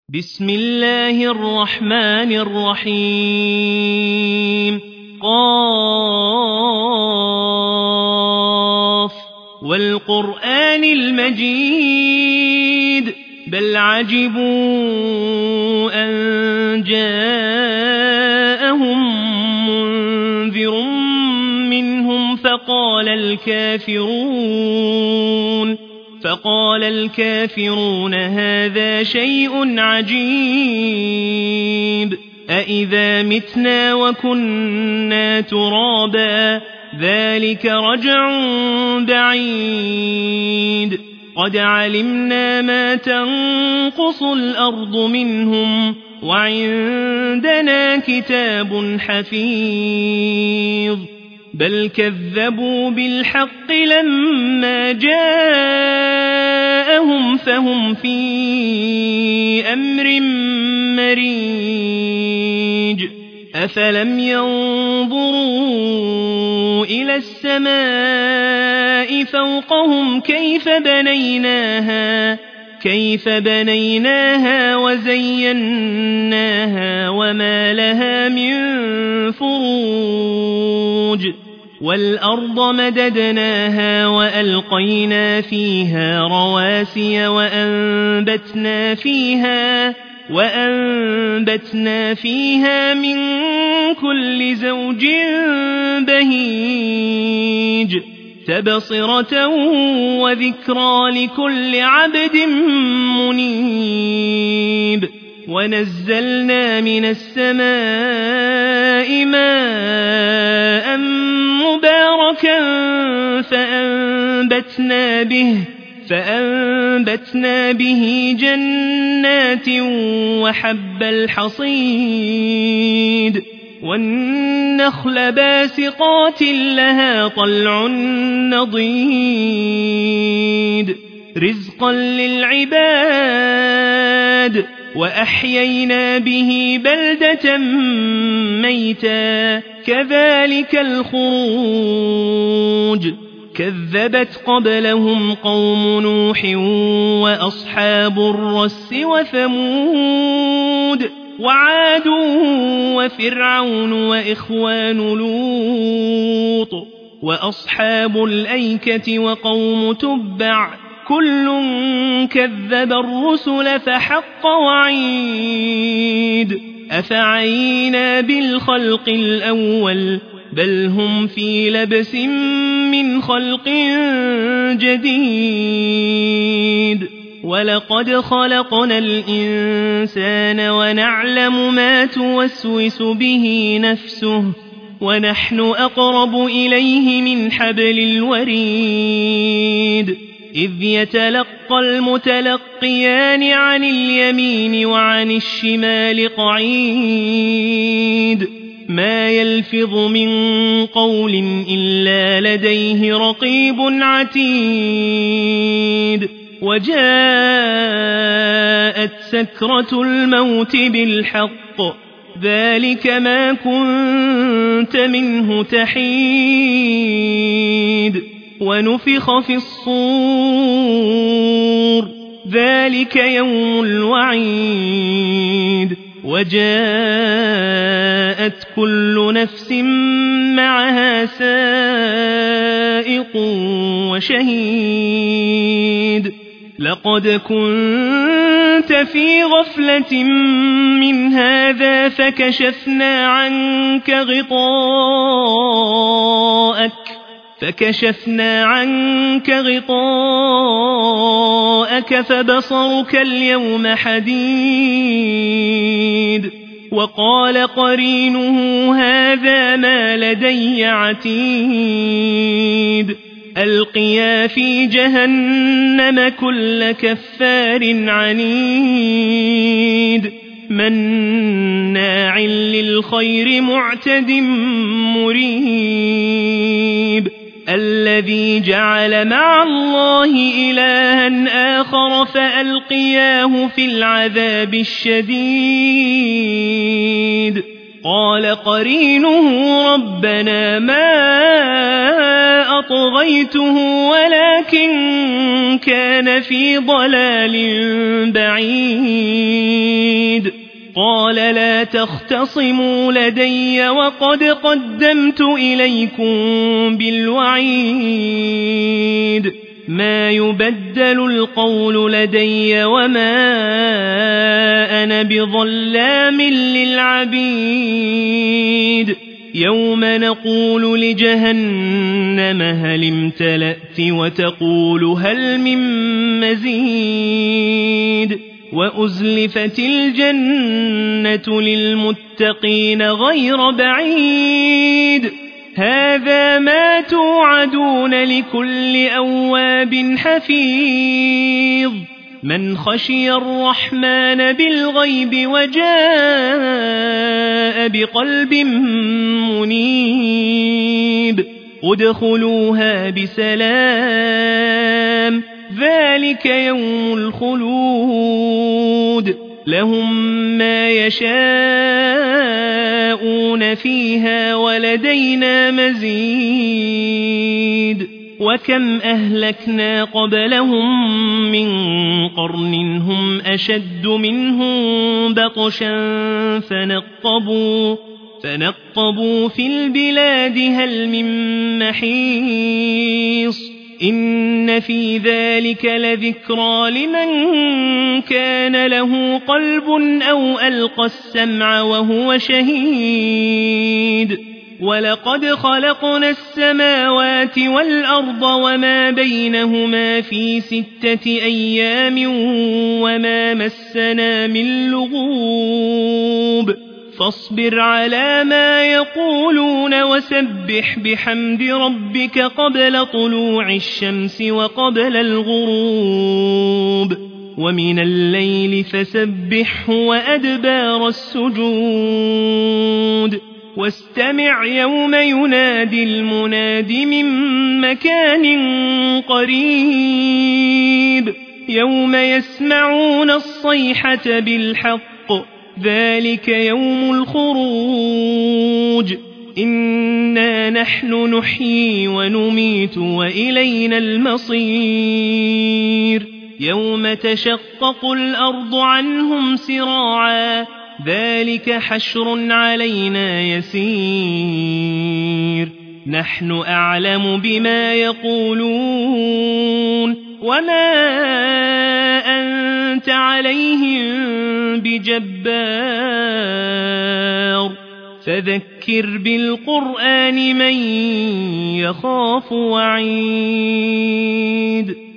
بسم الله الرحمن الرحيم قاف والقرآن المجيد بل عجبوا أن جاءهم منذر منهم فقال الكافرون هذا شيء عجيب أإذا متنا وكنا ترابا ذلك رجع بعيد قد علمنا ما تنقص الأرض منهم وعندنا كتاب حفيظ بل كذبوا بالحق لما جاءهم فهم في أمر مريج أفلم ينظروا إلى السماء فوقهم كيف بنيناها وزيناها وما لها من فروج والأرض مددناها وألقينا فيها رواسي وأنبتنا فيها من كل زوج بهيج تبصرة وذكرى لكل عبد منيب ونزلنا من السماء ماء مباركا فأنبتنا به جنات وحب الحصيد والنخل باسقات لها طلع نضيد رزقا للعباد وأحيينا به بلدة ميتا كذلك الخروج كذبت قبلهم قوم نوح وأصحاب الرس وثمود وعاد وفرعون وإخوان لوط وأصحاب الأيكة وقوم تبع كل كذب الرسل فحق وعيد أفعينا بالخلق الأول بل هم في لبس من خلق جديد ولقد خلقنا الإنسان ونعلم ما توسوس به نفسه ونحن أقرب إليه من حبل الوريد إذ يتلقى المتلقيان عن اليمين وعن الشمال قعيد ما يلفظ من قول إلا لديه رقيب عتيد وجاءت سكرة الموت بالحق ذلك ما كنت منه تحيد ونفخ في الصور ذلك يوم الوعيد وجاءت كل نفس معها سائق وشهيد لقد كنت في غفلة من هذا فكشفنا عنك غطاءك فبصرك اليوم حديد وقال قرينه هذا ما لدي عتيد ألقيا في جهنم كل كفار عنيد مناع للخير معتد مريب الذي جعل مع الله إلها آخر فألقياه في العذاب الشديد قال قرينه ربنا ما أطغيته ولكن كان في ضلال بعيد قال لا تختصموا لدي وقد قدمت إليكم بالوعيد ما يبدل القول لدي وما أنا بظلام للعبيد يوم نقول لجهنم هل امتلأت وتقول هل من مزيد وأزلفت الجنة للمتقين غير بعيد هذا ما توعدون لكل أواب حفيظ من خشي الرحمن بالغيب وجاء بقلب منيب ادخلوها بسلام ذلك يوم الخلود لهم ما يشاءون فيها ولدينا مزيد وكم أهلكنا قبلهم من قرن هم أشد منهم بطشا فنقبوا في البلاد هل من محيص إن في ذلك لذكرى لمن كان له قلب أو ألقى السمع وهو شهيد ولقد خلقنا السماوات والأرض وما بينهما في 6 أيام وما مسنا من لغوب فاصبر على ما يقولون وسبح بحمد ربك قبل طلوع الشمس وقبل الغروب ومن الليل فسبحه وأدبار السجود واستمع يوم ينادي المناد من مكان قريب يوم يسمعون الصيحة بالحق ذلك يوم الخروج إنا نحن نحيي ونميت وإلينا المصير يوم تشقق الأرض عنهم سراعا ذلك حشر علينا يسير نحن أعلم بما يقولون وما أنت عليهم بجبار فذكر بالقرآن من يخاف وعيد